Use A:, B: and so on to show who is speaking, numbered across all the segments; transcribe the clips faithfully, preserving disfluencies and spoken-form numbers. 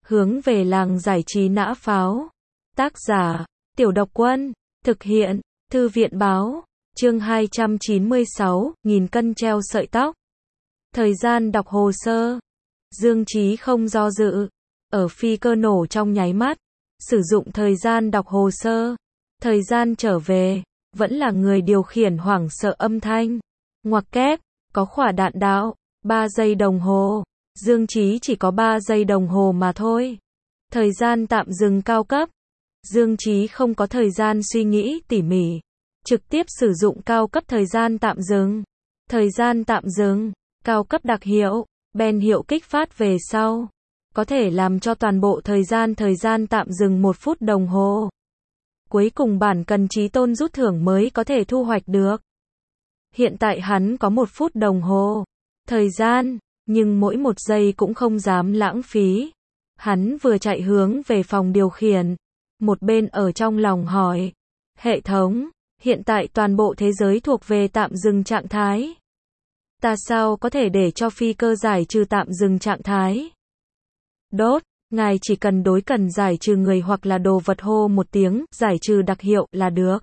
A: hướng về làng giải trí nã pháo. Tác giả, Tiểu Độc Quân, thực hiện, Thư viện Báo, chương hai trăm chín mươi sáu, nghìn cân treo sợi tóc. Thời gian đọc hồ sơ. Dương Chí không do dự, ở phi cơ nổ trong nháy mắt, sử dụng thời gian đọc hồ sơ. Thời gian trở về, vẫn là người điều khiển hoảng sợ âm thanh. Ngoặc kép, có khỏa đạn đạo, ba giây đồng hồ. Dương Chí chỉ có ba giây đồng hồ mà thôi. Thời gian tạm dừng cao cấp. Dương Chí không có thời gian suy nghĩ tỉ mỉ, trực tiếp sử dụng cao cấp thời gian tạm dừng. Thời gian tạm dừng, cao cấp đặc hiệu, Ben hiệu kích phát về sau, có thể làm cho toàn bộ thời gian thời gian tạm dừng một phút đồng hồ. Cuối cùng bản cần Chí Tôn rút thưởng mới có thể thu hoạch được. Hiện tại hắn có một phút đồng hồ thời gian, nhưng mỗi một giây cũng không dám lãng phí. Hắn vừa chạy hướng về phòng điều khiển, một bên ở trong lòng hỏi, hệ thống, hiện tại toàn bộ thế giới thuộc về tạm dừng trạng thái. Ta sao có thể để cho phi cơ giải trừ tạm dừng trạng thái? Đốt, ngài chỉ cần đối cần giải trừ người hoặc là đồ vật hô một tiếng, giải trừ đặc hiệu là được.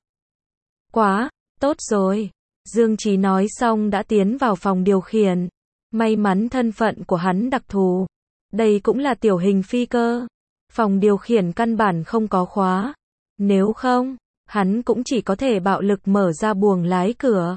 A: Quá, tốt rồi. Dương Chí nói xong đã tiến vào phòng điều khiển. May mắn thân phận của hắn đặc thù. Đây cũng là tiểu hình phi cơ. Phòng điều khiển căn bản không có khóa. Nếu không, hắn cũng chỉ có thể bạo lực mở ra buồng lái cửa.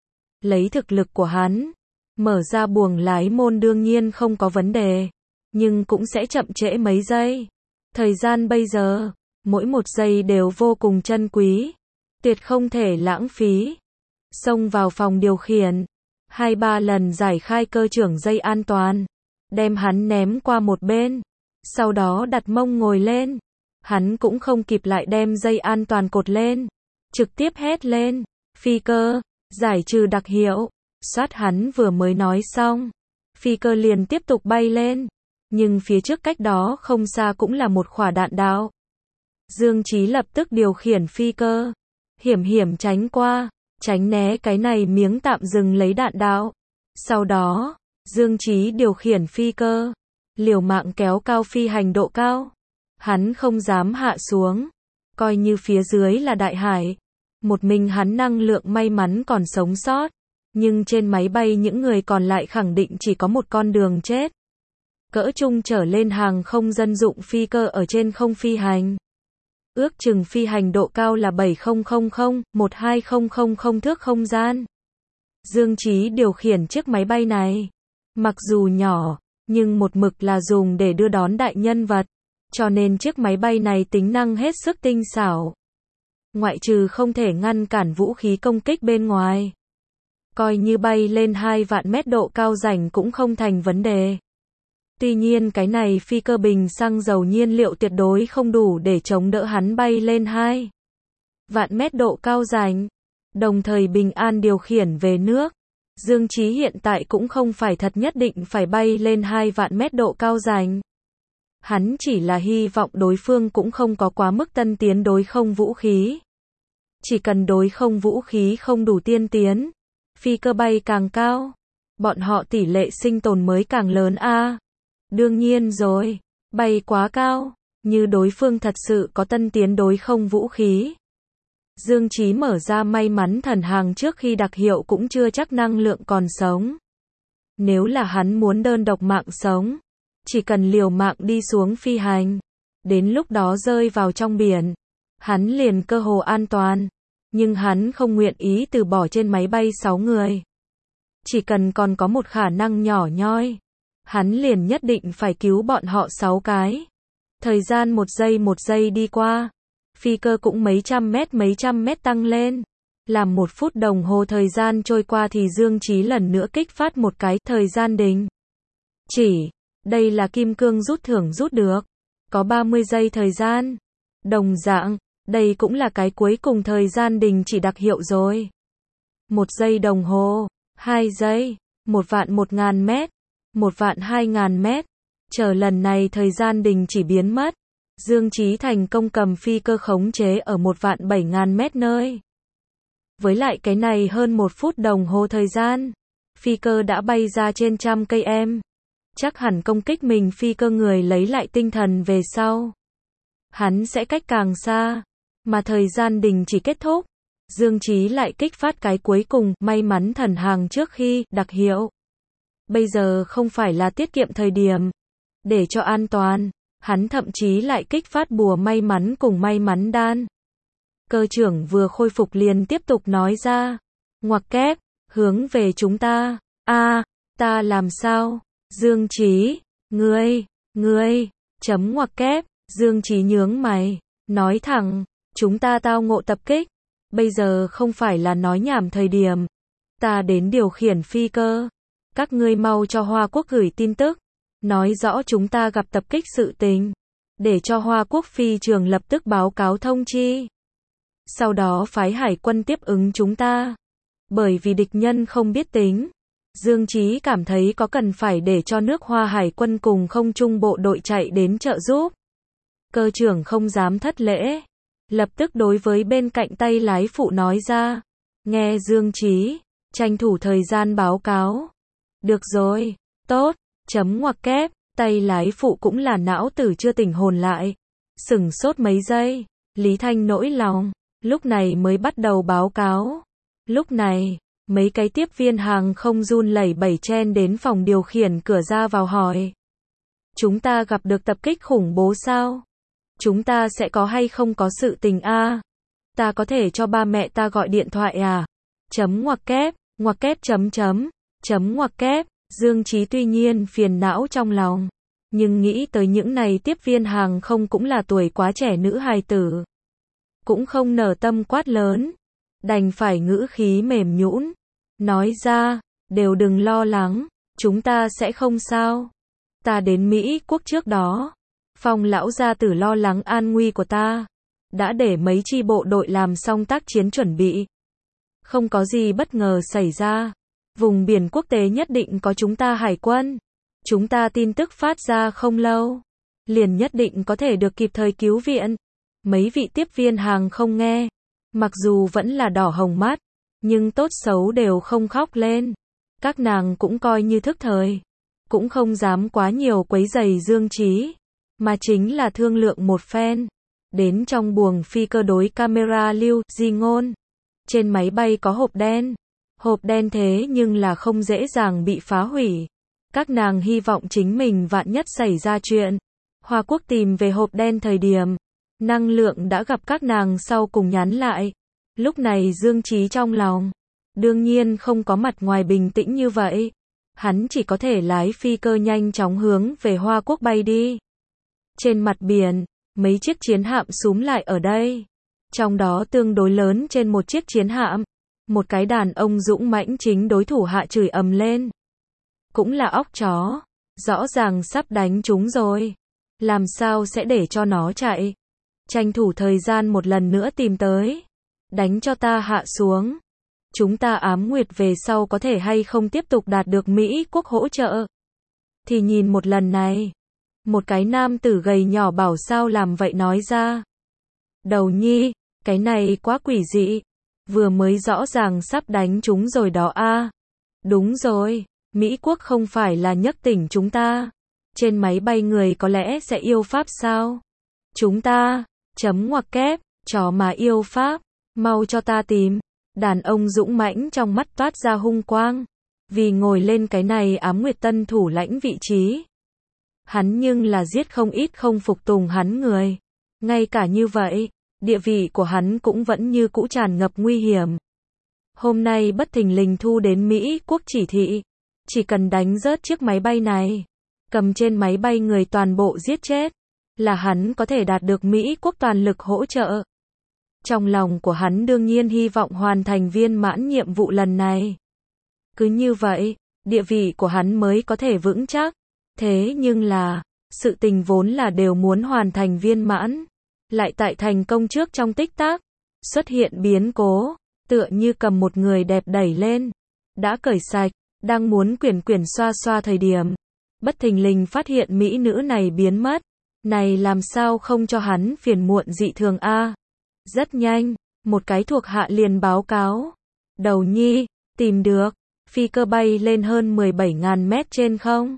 A: Lấy thực lực của hắn, mở ra buồng lái môn đương nhiên không có vấn đề. Nhưng cũng sẽ chậm trễ mấy giây. Thời gian bây giờ, mỗi một giây đều vô cùng chân quý. Tuyệt không thể lãng phí. Xông vào phòng điều khiển. Hai ba lần giải khai cơ trưởng dây an toàn. Đem hắn ném qua một bên. Sau đó đặt mông ngồi lên. Hắn cũng không kịp lại đem dây an toàn cột lên. Trực tiếp hét lên. Phi cơ, giải trừ đặc hiệu. Soát hắn vừa mới nói xong. Phi cơ liền tiếp tục bay lên. Nhưng phía trước cách đó không xa cũng là một khỏa đạn đạo. Dương Chí lập tức điều khiển phi cơ. Hiểm hiểm tránh qua. Tránh né cái này miếng tạm dừng lấy đạn đạo. Sau đó, Dương Chí điều khiển phi cơ. Liều mạng kéo cao phi hành độ cao. Hắn không dám hạ xuống. Coi như phía dưới là đại hải. Một mình hắn năng lượng may mắn còn sống sót. Nhưng trên máy bay những người còn lại khẳng định chỉ có một con đường chết. Cỡ trung trở lên hàng không dân dụng phi cơ ở trên không phi hành. Ước chừng phi hành độ cao là bảy nghìn một hai nghìn thước không gian. Dương Chí điều khiển chiếc máy bay này. Mặc dù nhỏ, nhưng một mực là dùng để đưa đón đại nhân vật. Cho nên chiếc máy bay này tính năng hết sức tinh xảo. Ngoại trừ không thể ngăn cản vũ khí công kích bên ngoài. Coi như bay lên hai vạn mét độ cao rảnh cũng không thành vấn đề. Tuy nhiên cái này phi cơ bình xăng dầu nhiên liệu tuyệt đối không đủ để chống đỡ hắn bay lên hai vạn mét độ cao rảnh. Đồng thời bình an điều khiển về nước. Dương Chí hiện tại cũng không phải thật nhất định phải bay lên hai vạn mét độ cao rảnh. Hắn chỉ là hy vọng đối phương cũng không có quá mức tân tiến đối không vũ khí. Chỉ cần đối không vũ khí không đủ tiên tiến, phi cơ bay càng cao, bọn họ tỷ lệ sinh tồn mới càng lớn a. À, đương nhiên rồi, bay quá cao, như đối phương thật sự có tân tiến đối không vũ khí. Dương Chí mở ra may mắn thần hàng trước khi đặc hiệu cũng chưa chắc năng lượng còn sống. Nếu là hắn muốn đơn độc mạng sống, chỉ cần liều mạng đi xuống phi hành, đến lúc đó rơi vào trong biển, hắn liền cơ hồ an toàn. Nhưng hắn không nguyện ý từ bỏ trên máy bay sáu người. Chỉ cần còn có một khả năng nhỏ nhoi, hắn liền nhất định phải cứu bọn họ sáu cái. Thời gian một giây một giây đi qua, phi cơ cũng mấy trăm mét mấy trăm mét tăng lên. Làm một phút đồng hồ thời gian trôi qua thì Dương Chí lần nữa kích phát một cái thời gian đình chỉ. Đây là kim cương rút thưởng rút được. Có ba mươi giây thời gian. Đồng dạng, đây cũng là cái cuối cùng thời gian đình chỉ đặc hiệu rồi. Một giây đồng hồ, hai giây, một vạn một ngàn mét, một vạn hai ngàn mét. Chờ lần này thời gian đình chỉ biến mất. Dương Chí thành công cầm phi cơ khống chế ở một vạn bảy ngàn mét nơi. Với lại cái này hơn một phút đồng hồ thời gian, phi cơ đã bay ra trên trăm cây em. chắc hẳn công kích mình phi cơ người lấy lại tinh thần về sau. Hắn sẽ cách càng xa, mà thời gian đình chỉ kết thúc. Dương Chí lại kích phát cái cuối cùng, may mắn thần hàng trước khi, đặc hiệu. Bây giờ không phải là tiết kiệm thời điểm. Để cho an toàn, hắn thậm chí lại kích phát bùa may mắn cùng may mắn đan. Cơ trưởng vừa khôi phục liền tiếp tục nói ra. Ngoặc kép, hướng về chúng ta. A, ta làm sao? Dương Chí, ngươi, ngươi, chấm ngoặc kép, Dương Chí nhướng mày, nói thẳng, chúng ta tao ngộ tập kích. Bây giờ không phải là nói nhảm thời điểm. Ta đến điều khiển phi cơ. Các ngươi mau cho Hoa Quốc gửi tin tức. Nói rõ chúng ta gặp tập kích sự tình. Để cho Hoa Quốc phi trường lập tức báo cáo thông chi. Sau đó phái hải quân tiếp ứng chúng ta. Bởi vì địch nhân không biết tính. Dương Chí cảm thấy có cần phải để cho nước Hoa hải quân cùng không trung bộ đội chạy đến trợ giúp. Cơ trưởng không dám thất lễ. Lập tức đối với bên cạnh tay lái phụ nói ra. Nghe Dương Chí, tranh thủ thời gian báo cáo. Được rồi, tốt, chấm ngoặc kép, tay lái phụ cũng là não tử chưa tỉnh hồn lại. Sửng sốt mấy giây, Lý Thanh nỗi lòng, lúc này mới bắt đầu báo cáo. Lúc này, mấy cái tiếp viên hàng không run lẩy bẩy chen đến phòng điều khiển cửa ra vào hỏi. Chúng ta gặp được tập kích khủng bố sao? Chúng ta sẽ có hay không có sự tình a? À? Ta có thể cho ba mẹ ta gọi điện thoại à? Chấm ngoặc kép, ngoặc kép chấm chấm, chấm ngoặc kép, Dương Chí tuy nhiên phiền não trong lòng. Nhưng nghĩ tới những này tiếp viên hàng không cũng là tuổi quá trẻ nữ hài tử. Cũng không nở tâm quát lớn. Đành phải ngữ khí mềm nhũn. Nói ra, đều đừng lo lắng, chúng ta sẽ không sao. Ta đến Mỹ Quốc trước đó. Phong lão gia tử lo lắng an nguy của ta. Đã để mấy chi bộ đội làm xong tác chiến chuẩn bị. Không có gì bất ngờ xảy ra. Vùng biển quốc tế nhất định có chúng ta hải quân. Chúng ta tin tức phát ra không lâu. Liền nhất định có thể được kịp thời cứu viện. Mấy vị tiếp viên hàng không nghe. Mặc dù vẫn là đỏ hồng mắt. Nhưng tốt xấu đều không khóc lên. Các nàng cũng coi như thức thời. Cũng không dám quá nhiều quấy rầy Dương Chí. Mà chính là thương lượng một phen. Đến trong buồng phi cơ đối camera lưu, di ngôn. Trên máy bay có hộp đen. Hộp đen thế nhưng là không dễ dàng bị phá hủy. Các nàng hy vọng chính mình vạn nhất xảy ra chuyện. Hoa Quốc tìm về hộp đen thời điểm. Năng lượng đã gặp các nàng sau cùng nhắn lại. Lúc này Dương Chí trong lòng. Đương nhiên không có mặt ngoài bình tĩnh như vậy. Hắn chỉ có thể lái phi cơ nhanh chóng hướng về Hoa Quốc bay đi. Trên mặt biển, mấy chiếc chiến hạm súm lại ở đây. Trong đó tương đối lớn trên một chiếc chiến hạm. Một cái đàn ông dũng mãnh chính đối thủ hạ chửi ầm lên. Cũng là óc chó. Rõ ràng sắp đánh chúng rồi. Làm sao sẽ để cho nó chạy. Tranh thủ thời gian một lần nữa tìm tới. Đánh cho ta hạ xuống. Chúng ta ám nguyệt về sau có thể hay không tiếp tục đạt được Mỹ Quốc hỗ trợ. Thì nhìn một lần này. Một cái nam tử gầy nhỏ bảo sao làm vậy nói ra. Đầu nhi, cái này quá quỷ dị. Vừa mới rõ ràng sắp đánh chúng rồi đó a. À. Đúng rồi, Mỹ Quốc không phải là nhấc tỉnh chúng ta. Trên máy bay người có lẽ sẽ yêu Pháp sao? Chúng ta, chấm ngoặc kép, chó mà yêu Pháp, mau cho ta tìm. Đàn ông dũng mãnh trong mắt toát ra hung quang. Vì ngồi lên cái này ám nguyệt tân thủ lãnh vị trí. Hắn nhưng là giết không ít không phục tùng hắn người. Ngay cả như vậy, địa vị của hắn cũng vẫn như cũ tràn ngập nguy hiểm. Hôm nay bất thình lình thu đến Mỹ Quốc chỉ thị. Chỉ cần đánh rớt chiếc máy bay này. Cầm trên máy bay người toàn bộ giết chết. Là hắn có thể đạt được Mỹ Quốc toàn lực hỗ trợ. Trong lòng của hắn đương nhiên hy vọng hoàn thành viên mãn nhiệm vụ lần này. Cứ như vậy, địa vị của hắn mới có thể vững chắc. Thế nhưng là, sự tình vốn là đều muốn hoàn thành viên mãn. Lại tại thành công trước trong tích tắc. Xuất hiện biến cố, tựa như cầm một người đẹp đẩy lên. Đã cởi sạch, đang muốn quyển quyển xoa xoa thời điểm. Bất thình lình phát hiện mỹ nữ này biến mất. Này làm sao không cho hắn phiền muộn dị thường a? Rất nhanh, một cái thuộc hạ liền báo cáo. Đầu nhi, tìm được. Phi cơ bay lên hơn mười bảy nghìn mét trên không.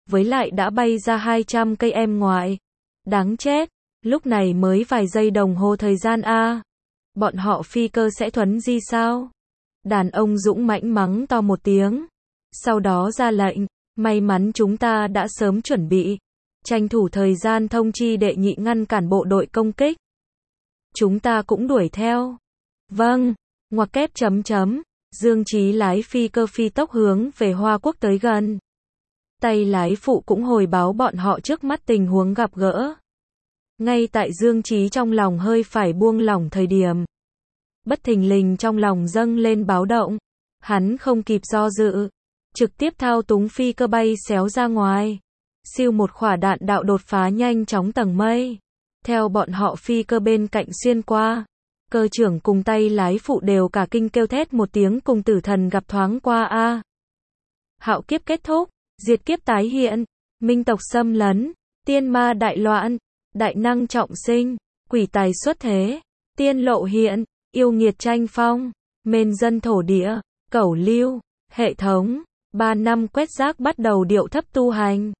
A: với lại đã bay ra hai trăm cây em ngoại. Đáng chết, lúc này mới vài giây đồng hồ thời gian a. Bọn họ phi cơ sẽ thuấn di sao? Đàn ông dũng mãnh mắng to một tiếng. Sau đó ra lệnh, may mắn chúng ta đã sớm chuẩn bị. Tranh thủ thời gian thông chi đệ nhị ngăn cản bộ đội công kích. Chúng ta cũng đuổi theo. Vâng, ngoặc kép chấm chấm. Dương Chí lái phi cơ phi tốc hướng về Hoa Quốc tới gần. Tay lái phụ cũng hồi báo bọn họ trước mắt tình huống gặp gỡ. Ngay tại Dương Chí trong lòng hơi phải buông lỏng thời điểm. Bất thình lình trong lòng dâng lên báo động. Hắn không kịp do dự. Trực tiếp thao túng phi cơ bay xéo ra ngoài. Siêu một quả đạn đạo đột phá nhanh chóng tầng mây. Theo bọn họ phi cơ bên cạnh xuyên qua. Cơ trưởng cùng tay lái phụ đều cả kinh kêu thét một tiếng cùng tử thần gặp thoáng qua a. Hạo kiếp kết thúc, diệt kiếp tái hiện, minh tộc xâm lấn, tiên ma đại loạn, đại năng trọng sinh, quỷ tài xuất thế, tiên lộ hiện, yêu nghiệt tranh phong, mền dân thổ địa, cẩu lưu, hệ thống, ba năm quét rác bắt đầu điệu thấp tu hành.